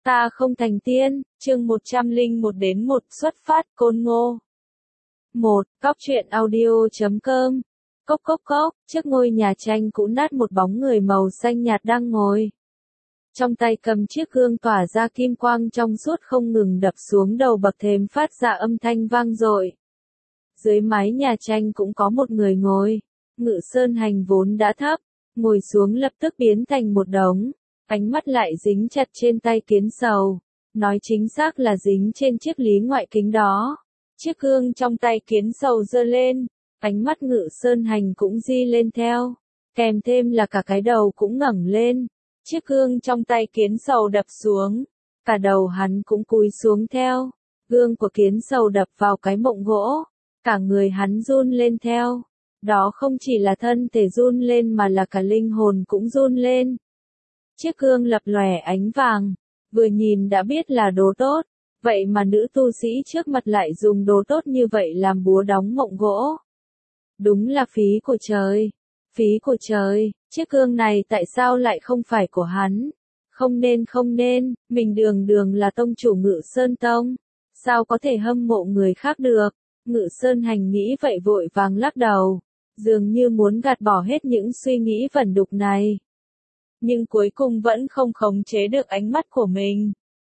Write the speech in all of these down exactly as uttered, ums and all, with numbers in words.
Ta không thành tiên, chương một trăm lẻ một đến một xuất phát, Côn Ngô. một. Cóc truyện audio chấm com. Cốc cốc cốc, trước ngôi nhà tranh cũ nát một bóng người màu xanh nhạt đang ngồi. Trong tay cầm chiếc gương tỏa ra kim quang trong suốt không ngừng đập xuống đầu bậc thềm phát ra âm thanh vang dội. Dưới mái nhà tranh cũng có một người ngồi. Ngự Sơn Hành vốn đã thấp, ngồi xuống lập tức biến thành một đống. Ánh mắt lại dính chặt trên tay Kiến Sầu, nói chính xác là dính trên chiếc lý ngoại kính đó. Chiếc gương trong tay Kiến Sầu giơ lên, ánh mắt Ngự Sơn Hành cũng di lên theo, kèm thêm là cả cái đầu cũng ngẩng lên. Chiếc gương trong tay Kiến Sầu đập xuống, cả đầu hắn cũng cúi xuống theo. Gương của Kiến Sầu đập vào cái mộng gỗ, cả người hắn run lên theo. Đó không chỉ là thân thể run lên mà là cả linh hồn cũng run lên. Chiếc gương lập lòe ánh vàng, vừa nhìn đã biết là đồ tốt, vậy mà nữ tu sĩ trước mặt lại dùng đồ tốt như vậy làm búa đóng mộng gỗ. Đúng là phí của trời, phí của trời, chiếc gương này tại sao lại không phải của hắn? Không nên không nên, mình đường đường là tông chủ Ngự Sơn Tông, sao có thể hâm mộ người khác được? Ngự Sơn Hành nghĩ vậy vội vàng lắc đầu, dường như muốn gạt bỏ hết những suy nghĩ vẩn đục này. Nhưng cuối cùng vẫn không khống chế được ánh mắt của mình.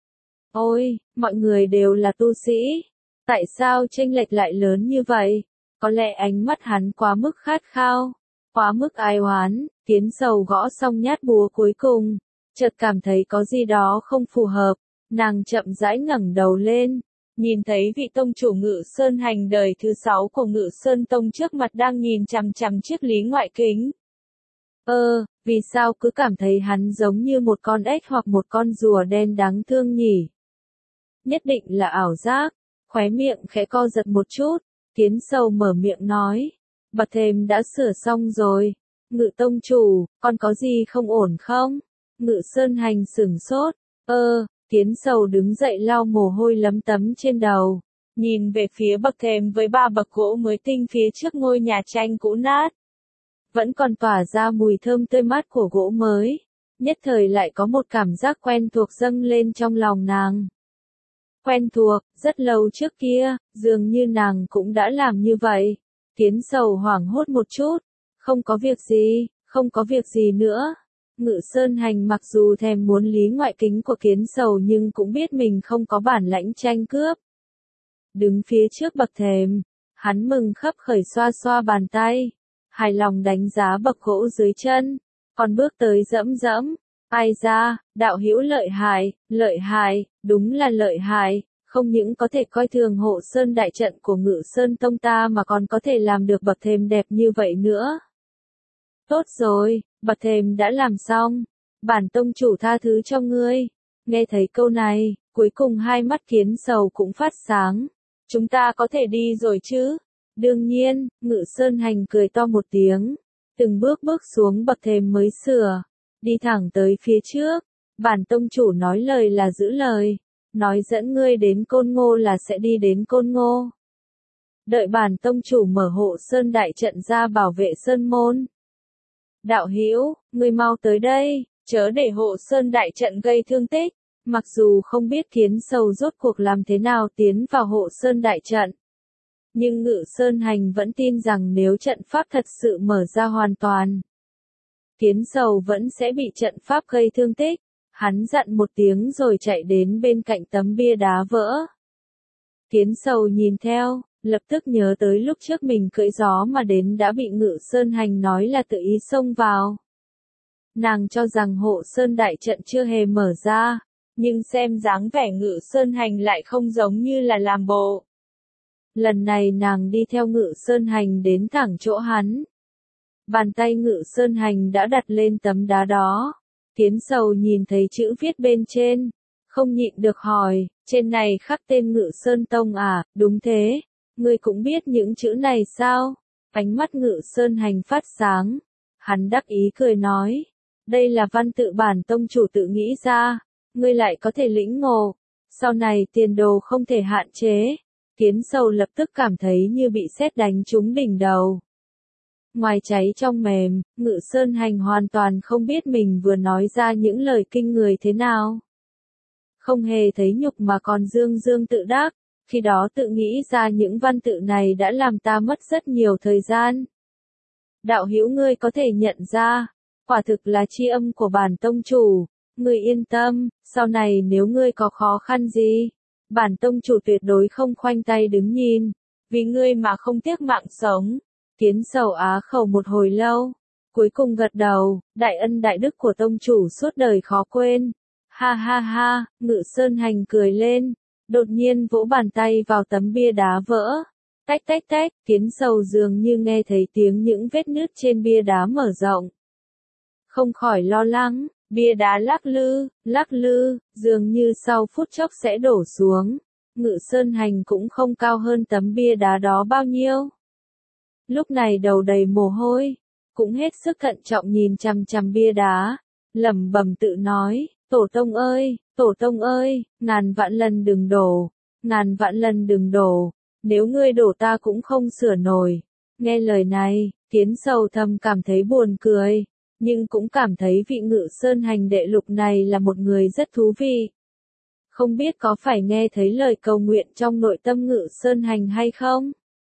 Ôi, mọi người đều là tu sĩ, tại sao chênh lệch lại lớn như vậy? Có lẽ ánh mắt hắn quá mức khát khao, quá mức ai oán. Kiến Sầu gõ xong nhát búa cuối cùng, chợt cảm thấy có gì đó không phù hợp, nàng chậm rãi ngẩng đầu lên, nhìn thấy vị tông chủ Ngự Sơn Hành đời thứ sáu của Ngự Sơn Tông trước mặt đang nhìn chằm chằm chiếc lý ngoại kính. Ơ, vì sao cứ cảm thấy hắn giống như một con ếch hoặc một con rùa đen đáng thương nhỉ? Nhất định là ảo giác, khóe miệng khẽ co giật một chút, Kiến Sầu mở miệng nói, bậc thềm đã sửa xong rồi. Ngự tông chủ, con có gì không ổn không? Ngự Sơn Hành sửng sốt, ơ, Kiến Sầu đứng dậy lau mồ hôi lấm tấm trên đầu, nhìn về phía bậc thềm với ba bậc gỗ mới tinh phía trước ngôi nhà tranh cũ nát. Vẫn còn tỏa ra mùi thơm tươi mát của gỗ mới, nhất thời lại có một cảm giác quen thuộc dâng lên trong lòng nàng. Quen thuộc, rất lâu trước kia, dường như nàng cũng đã làm như vậy. Kiến Sầu hoảng hốt một chút, không có việc gì, không có việc gì nữa. Ngự Sơn Hành mặc dù thèm muốn lý ngoại kính của Kiến Sầu nhưng cũng biết mình không có bản lãnh tranh cướp. Đứng phía trước bậc thềm, hắn mừng khấp khởi xoa xoa bàn tay, hài lòng đánh giá bậc gỗ dưới chân, còn bước tới dẫm dẫm, ai ra, đạo hữu lợi hại, lợi hại, đúng là lợi hại, không những có thể coi thường hộ sơn đại trận của Ngự Sơn Tông ta mà còn có thể làm được bậc thềm đẹp như vậy nữa. Tốt rồi, bậc thềm đã làm xong, bản tông chủ tha thứ cho ngươi. Nghe thấy câu này, cuối cùng hai mắt Kiến Sầu cũng phát sáng. Chúng ta có thể đi rồi chứ? Đương nhiên, Ngự Sơn Hành cười to một tiếng, từng bước bước xuống bậc thềm mới sửa, đi thẳng tới phía trước. Bản tông chủ nói lời là giữ lời, nói dẫn ngươi đến Côn Ngô là sẽ đi đến Côn Ngô. Đợi bản tông chủ mở hộ sơn đại trận ra bảo vệ sơn môn. Đạo hữu, ngươi mau tới đây, chớ để hộ sơn đại trận gây thương tích. Mặc dù không biết Kiến Sầu rốt cuộc làm thế nào tiến vào hộ sơn đại trận, nhưng Ngự Sơn Hành vẫn tin rằng nếu trận pháp thật sự mở ra hoàn toàn, Kiến Sầu vẫn sẽ bị trận pháp gây thương tích. Hắn dặn một tiếng rồi chạy đến bên cạnh tấm bia đá vỡ. Kiến Sầu nhìn theo, lập tức nhớ tới lúc trước mình cưỡi gió mà đến đã bị Ngự Sơn Hành nói là tự ý xông vào. Nàng cho rằng hộ sơn đại trận chưa hề mở ra, nhưng xem dáng vẻ Ngự Sơn Hành lại không giống như là làm bộ. Lần này nàng đi theo Ngự Sơn Hành đến thẳng chỗ hắn. Bàn tay Ngự Sơn Hành đã đặt lên tấm đá đó. Kiến Sầu nhìn thấy chữ viết bên trên, không nhịn được hỏi, trên này khắc tên Ngự Sơn Tông à? Đúng thế, ngươi cũng biết những chữ này sao? Ánh mắt Ngự Sơn Hành phát sáng, hắn đắc ý cười nói, đây là văn tự bản tông chủ tự nghĩ ra, ngươi lại có thể lĩnh ngộ, sau này tiền đồ không thể hạn chế. Kiến Sầu lập tức cảm thấy như bị sét đánh trúng đỉnh đầu. Ngoài cháy trong mềm, Ngự Sơn Hành hoàn toàn không biết mình vừa nói ra những lời kinh người thế nào. không hề thấy nhục mà còn dương dương tự đắc, khi đó tự nghĩ ra những văn tự này đã làm ta mất rất nhiều thời gian. Đạo hữu ngươi có thể nhận ra, quả thực là tri âm của bản tông chủ, ngươi yên tâm, sau này nếu ngươi có khó khăn gì, bản tông chủ tuyệt đối không khoanh tay đứng nhìn, vì ngươi mà không tiếc mạng sống. Kiến Sầu á khẩu một hồi lâu, cuối cùng gật đầu, đại ân đại đức của tông chủ suốt đời khó quên. Ha ha ha, Ngự Sơn Hành cười lên, đột nhiên vỗ bàn tay vào tấm bia đá vỡ. Tách tách tách, Kiến Sầu dường như nghe thấy tiếng những vết nứt trên bia đá mở rộng. Không khỏi lo lắng, bia đá lắc lư, lắc lư, dường như sau phút chốc sẽ đổ xuống. Ngự Sơn Hành cũng không cao hơn tấm bia đá đó bao nhiêu. Lúc này đầu đầy mồ hôi, cũng hết sức thận trọng nhìn chằm chằm bia đá, lẩm bẩm tự nói, tổ tông ơi, tổ tông ơi, ngàn vạn lần đừng đổ, ngàn vạn lần đừng đổ, nếu ngươi đổ ta cũng không sửa nổi. Nghe lời này, Kiến Sầu thầm cảm thấy buồn cười, nhưng cũng cảm thấy vị Ngự Sơn Hành đệ lục này là một người rất thú vị. Không biết có phải nghe thấy lời cầu nguyện trong nội tâm Ngự Sơn Hành hay không?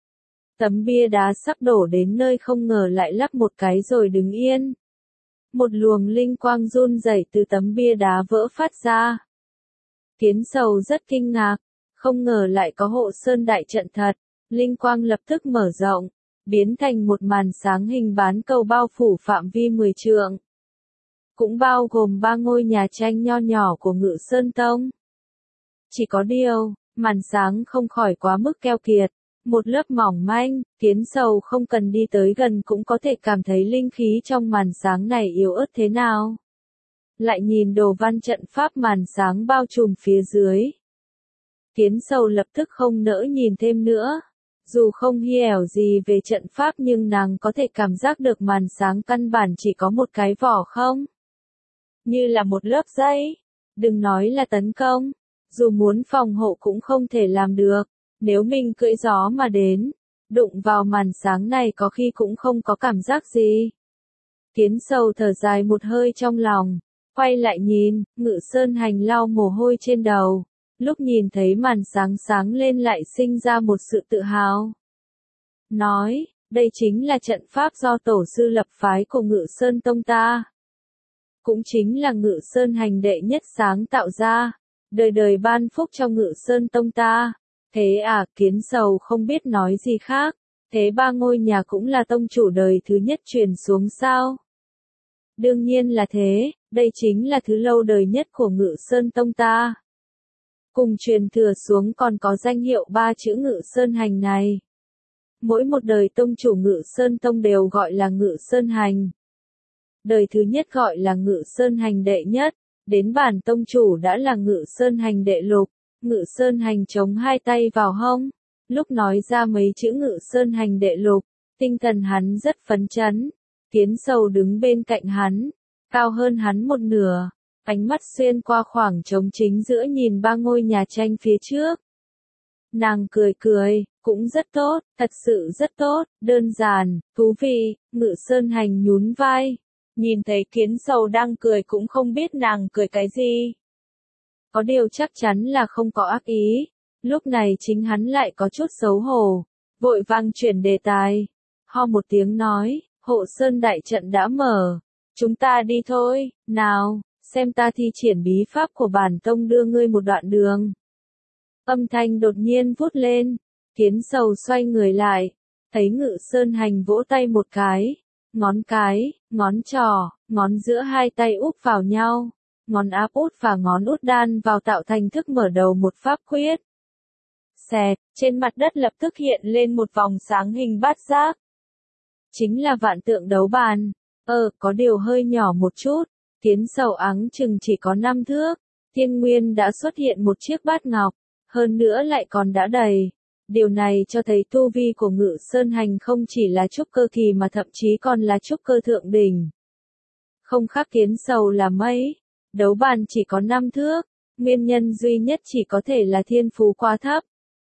Tấm bia đá sắp đổ đến nơi không ngờ lại lắp một cái rồi đứng yên. Một luồng linh quang run rẩy từ tấm bia đá vỡ phát ra. Kiến Sầu rất kinh ngạc, không ngờ lại có hộ sơn đại trận thật, linh quang lập tức mở rộng, biến thành một màn sáng hình bán cầu bao phủ phạm vi mười trượng. Cũng bao gồm ba ngôi nhà tranh nho nhỏ của Ngự Sơn Tông. Chỉ có điều, màn sáng không khỏi quá mức keo kiệt, một lớp mỏng manh, Kiến Sầu không cần đi tới gần cũng có thể cảm thấy linh khí trong màn sáng này yếu ớt thế nào. Lại nhìn đồ văn trận pháp màn sáng bao trùm phía dưới. Kiến Sầu lập tức không nỡ nhìn thêm nữa. Dù không hiểu gì về trận pháp nhưng nàng có thể cảm giác được màn sáng căn bản chỉ có một cái vỏ không. Như là một lớp dây. Đừng nói là tấn công. Dù muốn phòng hộ cũng không thể làm được. Nếu mình cưỡi gió mà đến, đụng vào màn sáng này có khi cũng không có cảm giác gì. Kiến Sầu thở dài một hơi trong lòng, quay lại nhìn, Ngự Sơn Hành lau mồ hôi trên đầu, lúc nhìn thấy màn sáng sáng lên lại sinh ra một sự tự hào. Nói, đây chính là trận pháp do tổ sư lập phái của Ngự Sơn Tông ta. Cũng chính là Ngự Sơn Hành đệ nhất sáng tạo ra, đời đời ban phúc cho Ngự Sơn Tông ta. Thế à, Kiến Sầu không biết nói gì khác, thế ba ngôi nhà cũng là tông chủ đời thứ nhất truyền xuống sao? Đương nhiên là thế, đây chính là thứ lâu đời nhất của Ngự Sơn Tông ta. Cùng truyền thừa xuống còn có danh hiệu ba chữ Ngự Sơn Hành này. Mỗi một đời tông chủ Ngự Sơn Tông đều gọi là Ngự Sơn Hành. Đời thứ nhất gọi là Ngự Sơn Hành đệ nhất, đến bản tông chủ đã là Ngự Sơn Hành đệ lục. Ngự Sơn Hành chống hai tay vào hông, lúc nói ra mấy chữ Ngự Sơn Hành đệ lục, tinh thần hắn rất phấn chấn. Kiến Sầu đứng bên cạnh hắn, cao hơn hắn một nửa, ánh mắt xuyên qua khoảng trống chính giữa nhìn ba ngôi nhà tranh phía trước. Nàng cười cười, cũng rất tốt, thật sự rất tốt, đơn giản, thú vị. Ngự Sơn Hành nhún vai, nhìn thấy Kiến Sầu đang cười cũng không biết nàng cười cái gì. Có điều chắc chắn là không có ác ý, lúc này chính hắn lại có chút xấu hổ, vội vàng chuyển đề tài, ho một tiếng nói, hộ sơn đại trận đã mở, chúng ta đi thôi, nào, xem ta thi triển bí pháp của bản tông đưa ngươi một đoạn đường. Âm thanh đột nhiên vút lên, Kiến Sầu xoay người lại, thấy Ngự Sơn Hành vỗ tay một cái, ngón cái, ngón trỏ, ngón giữa hai tay úp vào nhau. Ngón áp út và ngón út đan vào tạo thành thức mở đầu một pháp quyết. Xẹt, trên mặt đất lập tức hiện lên một vòng sáng hình bát giác. Chính là vạn tượng đấu bàn. Ờ, có điều hơi nhỏ một chút. Kiến Sầu áng chừng chỉ có năm thước. Thiên Nguyên đã xuất hiện một chiếc bát ngọc. Hơn nữa lại còn đã đầy. Điều này cho thấy tu vi của Ngự Sơn Hành không chỉ là trúc cơ kỳ mà thậm chí còn là trúc cơ thượng đỉnh. Không khác Kiến Sầu là mấy. Đấu bàn chỉ có năm thước, nguyên nhân duy nhất chỉ có thể là thiên phú quá thấp.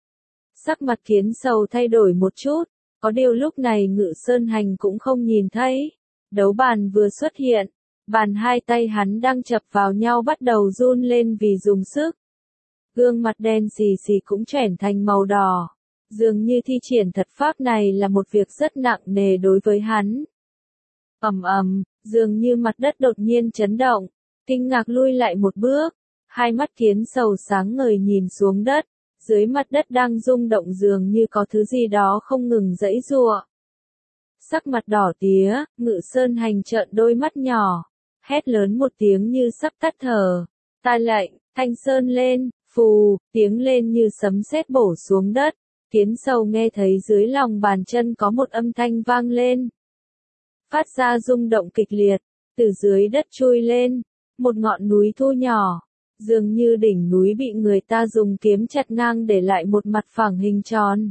Sắc mặt Kiến Sầu thay đổi một chút, có điều lúc này Ngự Sơn Hành cũng không nhìn thấy. Đấu bàn vừa xuất hiện, Bàn hai tay hắn đang chập vào nhau bắt đầu run lên vì dùng sức. Gương mặt đen xì xì cũng chuyển thành màu đỏ. Dường như thi triển thuật pháp này là một việc rất nặng nề đối với hắn. Ầm ầm, dường như mặt đất đột nhiên chấn động, kinh ngạc lui lại một bước, hai mắt kiến sầu sáng ngời nhìn xuống đất, dưới mặt đất đang rung động dường như có thứ gì đó không ngừng giãy giụa. Sắc mặt đỏ tía, Ngự Sơn Hành trợn đôi mắt nhỏ, hét lớn một tiếng như sắp tắt thở, ta lệnh, Thanh Sơn lên, phù, tiếng lên như sấm sét bổ xuống đất. Kiến sầu nghe thấy dưới lòng bàn chân có một âm thanh vang lên. Phát ra rung động kịch liệt, từ dưới đất chui lên, một ngọn núi thu nhỏ, dường như đỉnh núi bị người ta dùng kiếm chặt ngang để lại một mặt phẳng hình tròn.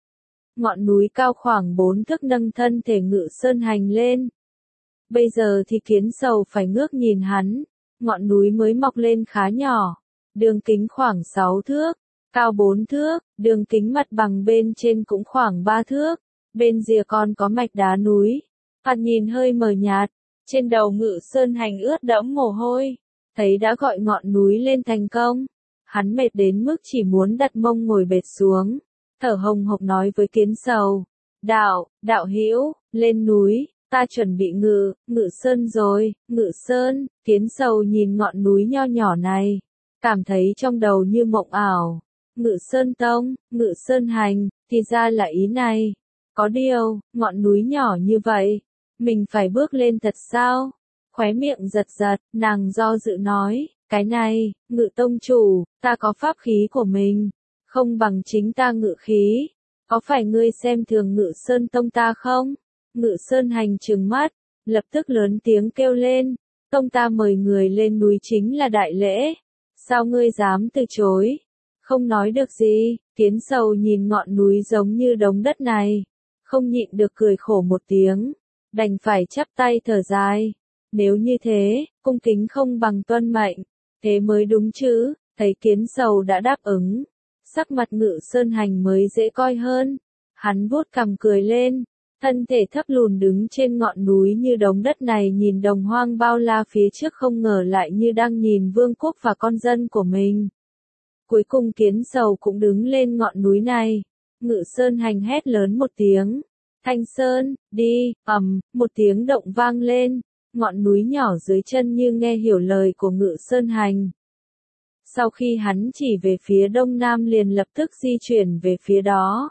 Ngọn núi cao khoảng bốn thước nâng thân thể Ngự Sơn Hành lên. Bây giờ thì kiến sầu phải ngước nhìn hắn, ngọn núi mới mọc lên khá nhỏ, đường kính khoảng sáu thước. Cao bốn thước, đường kính mặt bằng bên trên cũng khoảng ba thước, bên rìa còn có mạch đá núi. Thoạt nhìn hơi mờ nhạt, trên đầu Ngự Sơn Hành ướt đẫm mồ hôi, thấy đã gọi ngọn núi lên thành công. Hắn mệt đến mức chỉ muốn đặt mông ngồi bệt xuống, thở hồng hộc nói với kiến sầu, đạo, đạo hữu, lên núi, ta chuẩn bị ngự, Ngự Sơn rồi, Ngự Sơn. Kiến sầu nhìn ngọn núi nho nhỏ này, cảm thấy trong đầu như mộng ảo. Ngự Sơn Tông, Ngự Sơn Hành, thì ra là ý này. Có điều, ngọn núi nhỏ như vậy, mình phải bước lên thật sao? Khóe miệng giật giật, nàng do dự nói, cái này, Ngự Tông chủ, ta có pháp khí của mình, không bằng chính ta ngự khí. Có phải ngươi xem thường Ngự Sơn Tông ta không? Ngự Sơn Hành trừng mắt, lập tức lớn tiếng kêu lên, tông ta mời người lên núi chính là đại lễ, sao ngươi dám từ chối? Không nói được gì, kiến sầu nhìn ngọn núi giống như đống đất này, không nhịn được cười khổ một tiếng, đành phải chắp tay thở dài. Nếu như thế, cung kính không bằng tuân mệnh, thế mới đúng chứ. Thấy kiến sầu đã đáp ứng, sắc mặt Ngự Sơn Hành mới dễ coi hơn. Hắn vuốt cằm cười lên, thân thể thấp lùn đứng trên ngọn núi như đống đất này nhìn đồng hoang bao la phía trước không ngờ lại như đang nhìn vương quốc và con dân của mình. Cuối cùng kiến sầu cũng đứng lên ngọn núi này. Ngự Sơn Hành hét lớn một tiếng. Thanh Sơn, đi, ầm, một tiếng động vang lên. Ngọn núi nhỏ dưới chân như nghe hiểu lời của Ngự Sơn Hành. Sau khi hắn chỉ về phía đông nam liền lập tức di chuyển về phía đó.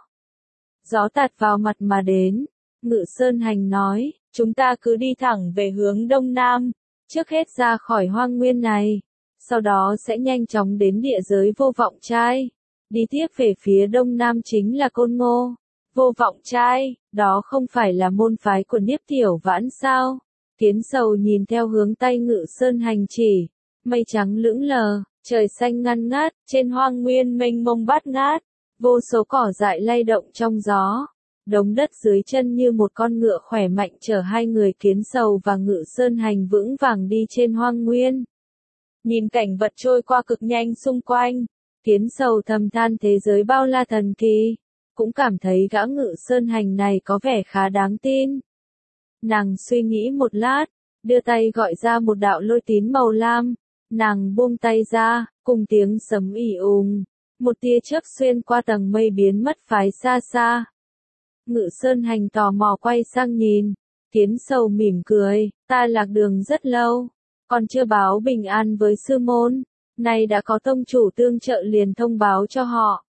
Gió tạt vào mặt mà đến. Ngự Sơn Hành nói, chúng ta cứ đi thẳng về hướng đông nam, trước hết ra khỏi hoang nguyên này. Sau đó sẽ nhanh chóng đến địa giới Vô Vọng Trai. Đi tiếp về phía đông nam chính là Côn Ngô. Vô Vọng Trai, đó không phải là môn phái của Niếp Tiểu Vãn sao? Kiến sầu nhìn theo hướng tay Ngự Sơn Hành chỉ. Mây trắng lững lờ, trời xanh ngăn ngát, trên hoang nguyên mênh mông bát ngát. Vô số cỏ dại lay động trong gió. Đống đất dưới chân như một con ngựa khỏe mạnh chở hai người Kiến sầu và Ngự Sơn Hành vững vàng đi trên hoang nguyên. Nhìn cảnh vật trôi qua cực nhanh xung quanh, Kiến sầu thầm than thế giới bao la thần kỳ, cũng cảm thấy gã Ngự Sơn Hành này có vẻ khá đáng tin. Nàng suy nghĩ một lát, đưa tay gọi ra một đạo lôi tín màu lam, nàng buông tay ra, cùng tiếng sấm ì ùng, một tia chớp xuyên qua tầng mây biến mất phái xa xa. Ngự Sơn Hành tò mò quay sang nhìn, Kiến sầu mỉm cười, ta lạc đường rất lâu. Còn chưa báo bình an với sư môn, nay đã có tông chủ tương trợ liền thông báo cho họ.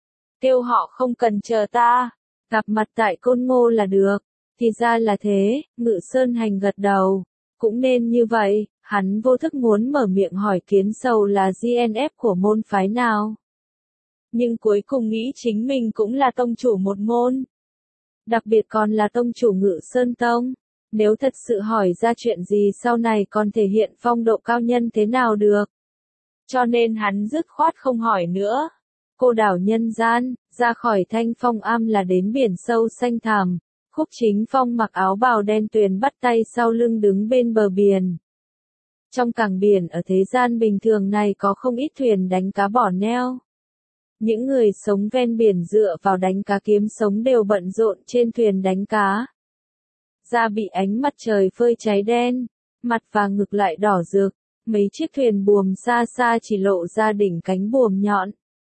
Kêu họ không cần chờ ta, gặp mặt tại Côn Ngô là được. Thì ra là thế, Ngự Sơn Hành gật đầu, cũng nên như vậy. Hắn vô thức muốn mở miệng hỏi Kiến sầu là giê en ép của môn phái nào. Nhưng cuối cùng nghĩ chính mình cũng là tông chủ một môn. Đặc biệt còn là tông chủ Ngự Sơn Tông. Nếu thật sự hỏi ra chuyện gì sau này còn thể hiện phong độ cao nhân thế nào được. Cho nên hắn dứt khoát không hỏi nữa. Cô đảo nhân gian, ra khỏi Thanh Phong Am là đến biển sâu xanh thẳm. Khúc Chính Phong mặc áo bào đen tuyền bắt tay sau lưng đứng bên bờ biển. Trong cảng biển ở thế gian bình thường này có không ít thuyền đánh cá bỏ neo. Những người sống ven biển dựa vào đánh cá kiếm sống đều bận rộn trên thuyền đánh cá. Da bị ánh mặt trời phơi cháy đen, mặt và ngực lại đỏ rực, mấy chiếc thuyền buồm xa xa chỉ lộ ra đỉnh cánh buồm nhọn.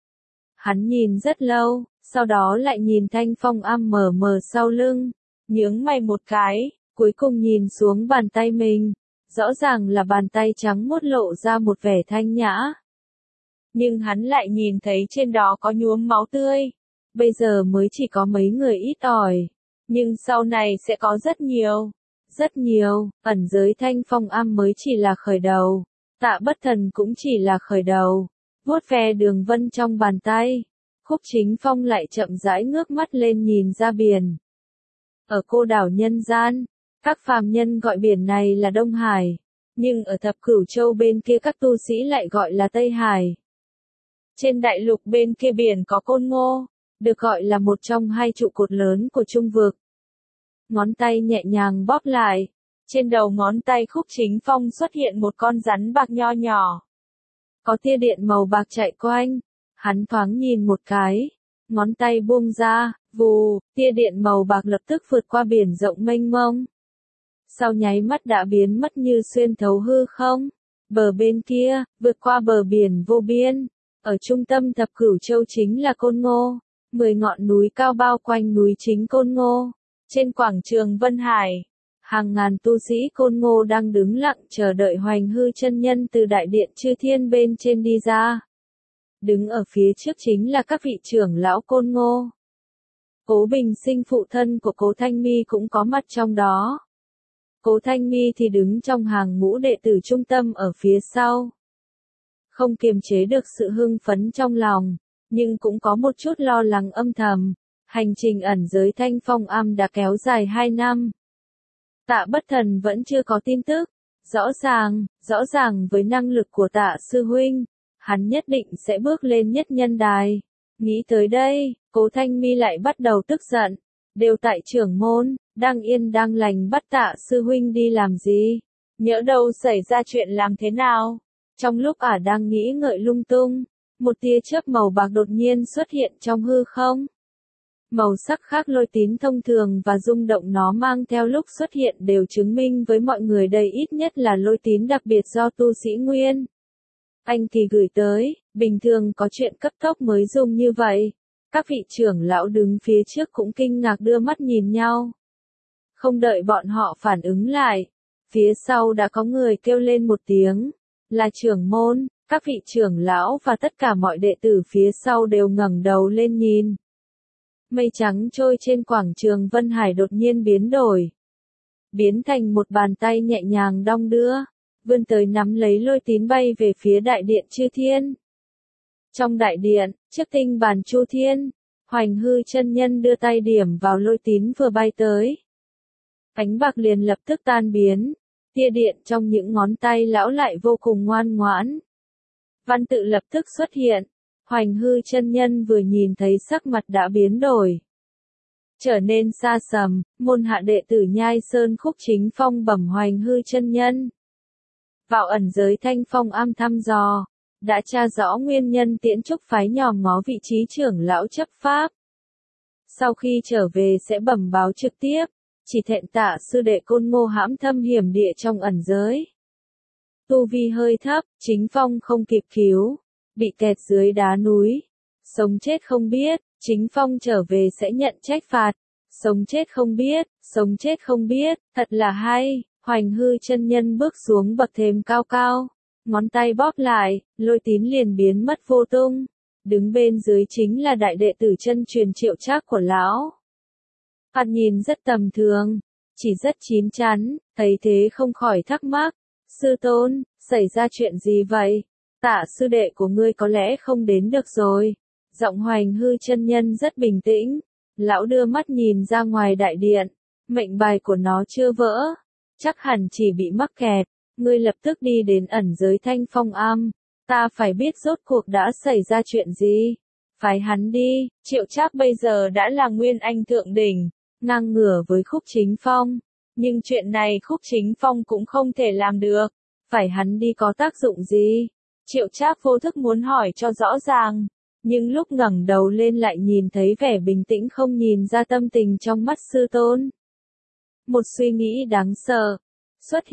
Hắn nhìn rất lâu, sau đó lại nhìn Thanh Phong Am mờ mờ sau lưng, nhướng mày một cái, cuối cùng nhìn xuống bàn tay mình, rõ ràng là bàn tay trắng muốt lộ ra một vẻ thanh nhã. Nhưng hắn lại nhìn thấy trên đó có nhuốm máu tươi. Bây giờ mới chỉ có mấy người ít ỏi, nhưng sau này sẽ có rất nhiều, rất nhiều, ẩn giới Thanh Phong Am mới chỉ là khởi đầu, Tạ Bất Thần cũng chỉ là khởi đầu. Vuốt ve đường vân trong bàn tay, Khúc Chính Phong lại chậm rãi ngước mắt lên nhìn ra biển. Ở cô đảo nhân gian, các phàm nhân gọi biển này là Đông Hải, nhưng ở thập cửu châu bên kia các tu sĩ lại gọi là Tây Hải. Trên đại lục bên kia biển có Côn Ngô, được gọi là một trong hai trụ cột lớn của Trung vực. Ngón tay nhẹ nhàng bóp lại, trên đầu ngón tay Khúc Chính Phong xuất hiện một con rắn bạc nho nhỏ. Có tia điện màu bạc chạy quanh, hắn thoáng nhìn một cái, ngón tay buông ra, vù, tia điện màu bạc lập tức vượt qua biển rộng mênh mông. Sau nháy mắt đã biến mất như xuyên thấu hư không. Bờ bên kia, vượt qua bờ biển vô biên, ở trung tâm thập cửu châu chính là Côn Ngô, mười ngọn núi cao bao quanh núi chính Côn Ngô. Trên quảng trường Vân Hải, hàng ngàn tu sĩ Côn Ngô đang đứng lặng chờ đợi Hoành Hư chân nhân từ đại điện Chư Thiên bên trên đi ra. Đứng ở phía trước chính là các vị trưởng lão Côn Ngô. Cố Bình Sinh phụ thân của Cố Thanh Mi cũng có mặt trong đó. Cố Thanh Mi thì đứng trong hàng ngũ đệ tử trung tâm ở phía sau. Không kiềm chế được sự hưng phấn trong lòng, nhưng cũng có một chút lo lắng âm thầm. Hành trình ẩn giới Thanh Phong Am đã kéo dài hai năm. Tạ Bất Thần vẫn chưa có tin tức. Rõ ràng, rõ ràng với năng lực của Tạ sư huynh, hắn nhất định sẽ bước lên nhất nhân đài. Nghĩ tới đây, Cố Thanh Mi lại bắt đầu tức giận. Đều tại trưởng môn, đang yên đang lành bắt Tạ sư huynh đi làm gì? Nhỡ đâu xảy ra chuyện làm thế nào? Trong lúc ả đang nghĩ ngợi lung tung, một tia chớp màu bạc đột nhiên xuất hiện trong hư không. Màu sắc khác lôi tín thông thường và rung động nó mang theo lúc xuất hiện đều chứng minh với mọi người đây ít nhất là lôi tín đặc biệt do tu sĩ Nguyên Anh Kỳ gửi tới, bình thường có chuyện cấp tốc mới dùng như vậy. Các vị trưởng lão đứng phía trước cũng kinh ngạc đưa mắt nhìn nhau. Không đợi bọn họ phản ứng lại, phía sau đã có người kêu lên một tiếng, là trưởng môn. Các vị trưởng lão và tất cả mọi đệ tử phía sau đều ngẩng đầu lên nhìn. Mây trắng trôi trên quảng trường Vân Hải đột nhiên biến đổi. Biến thành một bàn tay nhẹ nhàng đong đưa, vươn tới nắm lấy lôi tín bay về phía đại điện Chư Thiên. Trong đại điện, trước tinh bàn Chu Thiên, Hoành Hư chân nhân đưa tay điểm vào lôi tín vừa bay tới. Ánh bạc liền lập tức tan biến, tia điện trong những ngón tay lão lại vô cùng ngoan ngoãn. Văn tự lập tức xuất hiện. Hoành Hư chân nhân vừa nhìn thấy sắc mặt đã biến đổi, trở nên xa sầm. Môn hạ đệ tử Nhai Sơn Khúc Chính Phong bẩm Hoành Hư chân nhân. Vào ẩn giới Thanh Phong Am thăm dò, đã tra rõ nguyên nhân Tiễn Trúc phái nhòm ngó vị trí trưởng lão chấp pháp. Sau khi trở về sẽ bẩm báo trực tiếp, chỉ thẹn Tạ sư đệ Côn Ngô hãm thâm hiểm địa trong ẩn giới. Tu vi hơi thấp, Chính Phong không kịp cứu, bị kẹt dưới đá núi. Sống chết không biết, Chính Phong trở về sẽ nhận trách phạt. Sống chết không biết, sống chết không biết, thật là hay. Hoành Hư chân nhân bước xuống bậc thềm cao cao, ngón tay bóp lại, lôi tín liền biến mất vô tung. Đứng bên dưới chính là đại đệ tử chân truyền Triệu Trác của lão. Hắn nhìn rất tầm thường, chỉ rất chín chắn, thấy thế không khỏi thắc mắc. Sư tôn, xảy ra chuyện gì vậy? Tạ sư đệ của ngươi có lẽ không đến được rồi. Giọng Hoành Hư chân nhân rất bình tĩnh. Lão đưa mắt nhìn ra ngoài đại điện. Mệnh bài của nó chưa vỡ. Chắc hẳn chỉ bị mắc kẹt. Ngươi lập tức đi đến ẩn giới Thanh Phong Am. Ta phải biết rốt cuộc đã xảy ra chuyện gì. Phải hắn đi. Triệu Trác bây giờ đã là Nguyên Anh thượng đỉnh, ngang ngửa với Khúc Chính Phong. Nhưng chuyện này Khúc Chính Phong cũng không thể làm được. Phải hắn đi có tác dụng gì? Triệu Trác vô thức muốn hỏi cho rõ ràng, nhưng lúc ngẩng đầu lên lại nhìn thấy vẻ bình tĩnh không nhìn ra tâm tình trong mắt sư tôn. Một suy nghĩ đáng sợ xuất hiện,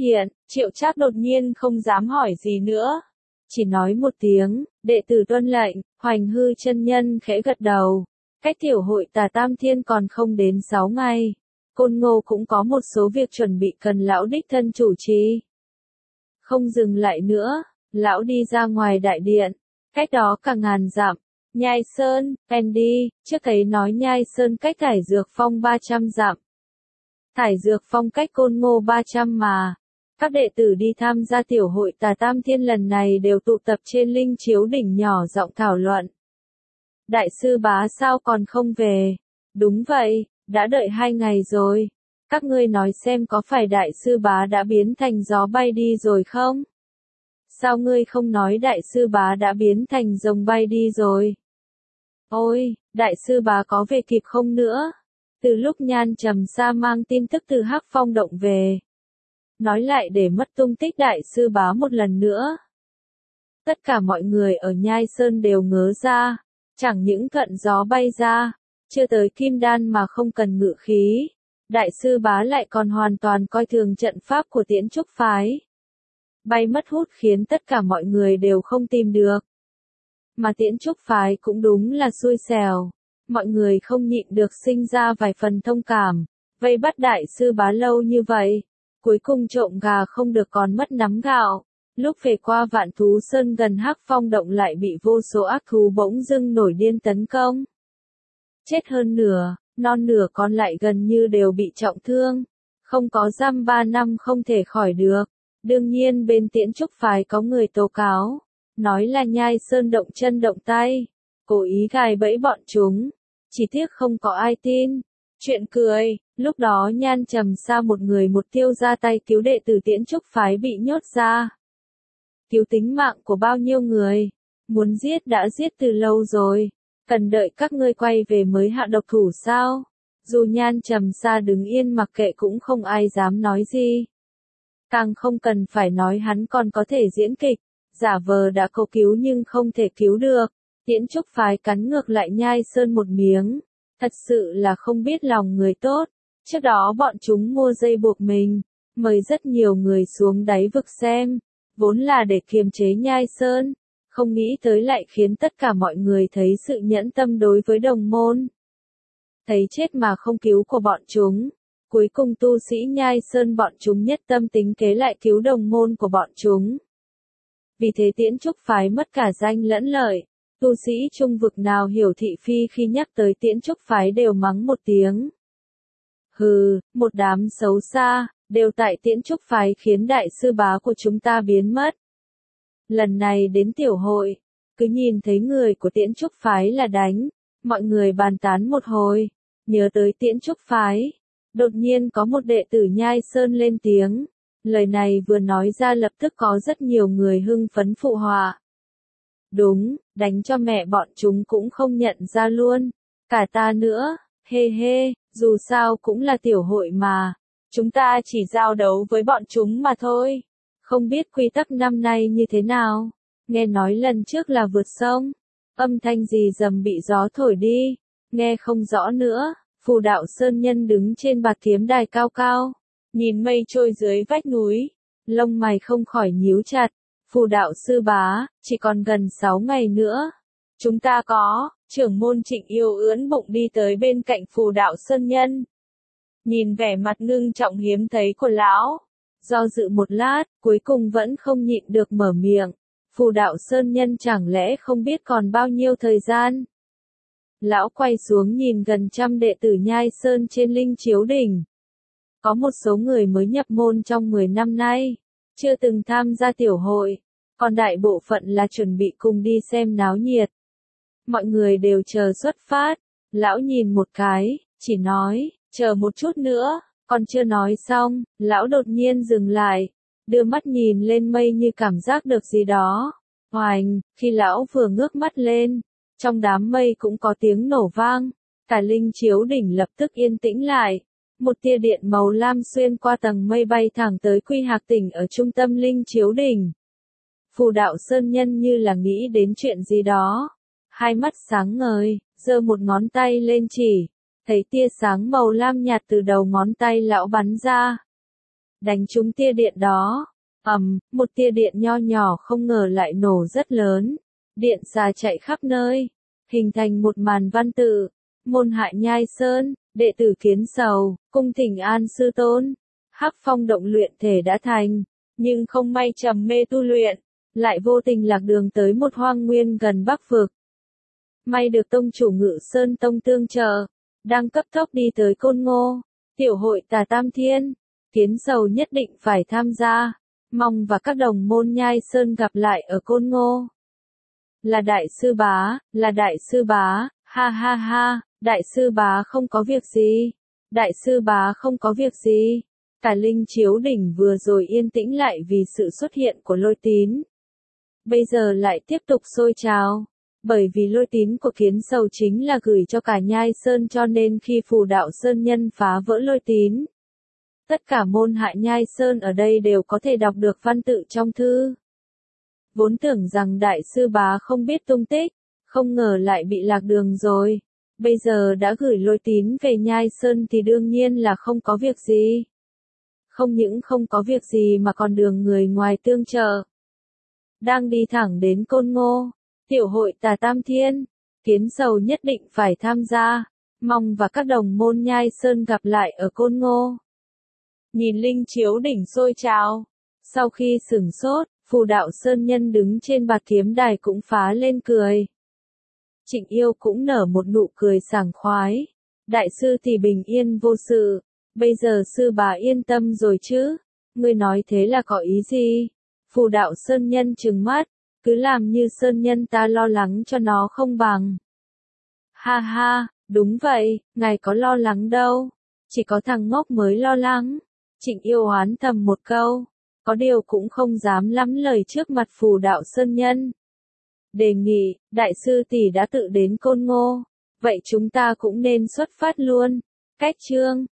Triệu Trác đột nhiên không dám hỏi gì nữa. Chỉ nói một tiếng, đệ tử tuân lệnh, Hoành Hư chân nhân khẽ gật đầu. Cách tiểu hội Tà Tam Thiên còn không đến sáu ngày. Côn Ngô cũng có một số việc chuẩn bị cần lão đích thân chủ trì. Không dừng lại nữa, lão đi ra ngoài đại điện. Cách đó cả ngàn dặm. Nhai Sơn, Andy, trước thấy nói Nhai Sơn cách Thải Dược Phong ba trăm dặm. Thải Dược Phong cách Côn Ngô ba trăm mà. Các đệ tử đi tham gia tiểu hội Tà Tam Thiên lần này đều tụ tập trên Linh Chiếu đỉnh nhỏ giọng thảo luận. Đại sư bá sao còn không về? Đúng vậy, đã đợi hai ngày rồi. Các ngươi nói xem có phải đại sư bá đã biến thành gió bay đi rồi không? Sao ngươi không nói đại sư bá đã biến thành rồng bay đi rồi? Ôi, đại sư bá có về kịp không nữa? Từ lúc Nhan Trầm Sa mang tin tức từ Hắc Phong động về. Nói lại để mất tung tích đại sư bá một lần nữa. Tất cả mọi người ở Nhai Sơn đều ngớ ra. Chẳng những thuận gió bay ra, chưa tới kim đan mà không cần ngự khí. Đại sư bá lại còn hoàn toàn coi thường trận pháp của Tiễn Trúc phái. Bay mất hút khiến tất cả mọi người đều không tìm được. Mà Tiễn Trúc phái cũng đúng là xui xẻo. Mọi người không nhịn được sinh ra vài phần thông cảm. Vây bắt đại sư bá lâu như vậy. Cuối cùng trộm gà không được còn mất nắm gạo. Lúc về qua Vạn Thú Sơn gần Hắc Phong động lại bị vô số ác thú bỗng dưng nổi điên tấn công. Chết hơn nửa, non nửa còn lại gần như đều bị trọng thương. Không có giam ba năm không thể khỏi được. Đương nhiên bên Tiễn Trúc phái có người tố cáo. Nói là Nhai Sơn động chân động tay. Cố ý gài bẫy bọn chúng. Chỉ tiếc không có ai tin. Chuyện cười, lúc đó Nhan Trầm Sa một người một tiêu ra tay cứu đệ tử Tiễn Trúc phái bị nhốt ra. Cứu tính mạng của bao nhiêu người. Muốn giết đã giết từ lâu rồi. Cần đợi các ngươi quay về mới hạ độc thủ sao? Dù Nhan Trầm Sa đứng yên mặc kệ cũng không ai dám nói gì. Càng không cần phải nói hắn còn có thể diễn kịch. Giả vờ đã cầu cứu nhưng không thể cứu được. Tiễn Trúc phái cắn ngược lại Nhai Sơn một miếng. Thật sự là không biết lòng người tốt. Trước đó bọn chúng mua dây buộc mình. Mời rất nhiều người xuống đáy vực xem. Vốn là để kiềm chế Nhai Sơn. Không nghĩ tới lại khiến tất cả mọi người thấy sự nhẫn tâm đối với đồng môn. Thấy chết mà không cứu của bọn chúng. Cuối cùng tu sĩ Nhai Sơn bọn chúng nhất tâm tính kế lại cứu đồng môn của bọn chúng. Vì thế Tiễn Trúc phái mất cả danh lẫn lợi. Tu sĩ trung vực nào hiểu thị phi khi nhắc tới Tiễn Trúc phái đều mắng một tiếng. Hừ, một đám xấu xa, đều tại Tiễn Trúc phái khiến đại sư bá của chúng ta biến mất. Lần này đến tiểu hội, cứ nhìn thấy người của Tiễn Trúc phái là đánh, mọi người bàn tán một hồi, nhớ tới Tiễn Trúc phái. Đột nhiên có một đệ tử Nhai Sơn lên tiếng, lời này vừa nói ra lập tức có rất nhiều người hưng phấn phụ họa. Đúng, đánh cho mẹ bọn chúng cũng không nhận ra luôn, cả ta nữa, hê hê, dù sao cũng là tiểu hội mà, chúng ta chỉ giao đấu với bọn chúng mà thôi. Không biết quy tắc năm nay như thế nào, nghe nói lần trước là vượt sông, âm thanh gì rầm bị gió thổi đi, nghe không rõ nữa. Phù Đạo Sơn Nhân đứng trên bạt kiếm đài cao cao, nhìn mây trôi dưới vách núi, lông mày không khỏi nhíu chặt. Phù Đạo sư bá, chỉ còn gần sáu ngày nữa. Chúng ta có, trưởng môn Trịnh Yêu ưỡn bụng đi tới bên cạnh Phù Đạo Sơn Nhân. Nhìn vẻ mặt ngưng trọng hiếm thấy của lão, do dự một lát, cuối cùng vẫn không nhịn được mở miệng. Phù Đạo Sơn Nhân chẳng lẽ không biết còn bao nhiêu thời gian? Lão quay xuống nhìn gần trăm đệ tử Nhai Sơn trên Linh Chiếu đỉnh. Có một số người mới nhập môn trong mười năm nay, chưa từng tham gia tiểu hội, còn đại bộ phận là chuẩn bị cùng đi xem náo nhiệt. Mọi người đều chờ xuất phát, lão nhìn một cái, chỉ nói, chờ một chút nữa, còn chưa nói xong, lão đột nhiên dừng lại, đưa mắt nhìn lên mây như cảm giác được gì đó. Hoành, khi lão vừa ngước mắt lên, trong đám mây cũng có tiếng nổ vang, cả Linh Chiếu đỉnh lập tức yên tĩnh lại. Một tia điện màu lam xuyên qua tầng mây bay thẳng tới Quy Hạc tỉnh ở trung tâm Linh Chiếu đỉnh. Phù Đạo Sơn Nhân như là nghĩ đến chuyện gì đó, hai mắt sáng ngời, giơ một ngón tay lên chỉ, thấy tia sáng màu lam nhạt từ đầu ngón tay lão bắn ra, đánh trúng tia điện đó, Ầm, một tia điện nho nhỏ không ngờ lại nổ rất lớn. Điện xà chạy khắp nơi, hình thành một màn văn tự. Môn Hạ Nhai Sơn, đệ tử Kiến Sầu, cung thỉnh an sư tôn. Hắc Phong động luyện thể đã thành, nhưng không may trầm mê tu luyện, lại vô tình lạc đường tới một hoang nguyên gần Bắc vực. May được tông chủ Ngự Sơn Tông tương trợ, đang cấp tốc đi tới Côn Ngô, tiểu hội Tà Tam Thiên, Kiến Sầu nhất định phải tham gia, mong và các đồng môn Nhai Sơn gặp lại ở Côn Ngô. Là đại sư bá, là đại sư bá, ha ha ha, đại sư bá không có việc gì, đại sư bá không có việc gì. Cả Linh Chiếu Đỉnh vừa rồi yên tĩnh lại vì sự xuất hiện của Lôi Tín. Bây giờ lại tiếp tục sôi trào, bởi vì Lôi Tín của Kiến Sầu chính là gửi cho cả Nhai Sơn, cho nên khi Phù Đạo Sơn nhân phá vỡ Lôi Tín, tất cả môn Hạ Nhai Sơn ở đây đều có thể đọc được văn tự trong thư. Vốn tưởng rằng đại sư bá không biết tung tích, không ngờ lại bị lạc đường rồi. Bây giờ đã gửi Lôi Tín về Nhai Sơn thì đương nhiên là không có việc gì. Không những không có việc gì mà còn đường người ngoài tương trợ. Đang đi thẳng đến Côn Ngô, tiểu hội Tà Tam Thiên, Kiến Sầu nhất định phải tham gia, mong và các đồng môn Nhai Sơn gặp lại ở Côn Ngô. Nhìn Linh Chiếu Đỉnh sôi trào, sau khi sửng sốt, Phù Đạo Sơn nhân đứng trên bạt kiếm đài cũng phá lên cười. Trịnh Yêu cũng nở một nụ cười sảng khoái. Đại sư thì bình yên vô sự, bây giờ sư bà yên tâm rồi chứ, ngươi nói thế là có ý gì? Phù Đạo Sơn nhân trừng mắt, cứ làm như Sơn nhân ta lo lắng cho nó không bằng. Ha ha, đúng vậy, ngài có lo lắng đâu, chỉ có thằng ngốc mới lo lắng. Trịnh Yêu oán thầm một câu, có điều cũng không dám lắm lời trước mặt Phù Đạo Sơn nhân. Đề nghị, đại sư tỷ đã tự đến Côn Ngô, vậy chúng ta cũng nên xuất phát luôn. Cách chương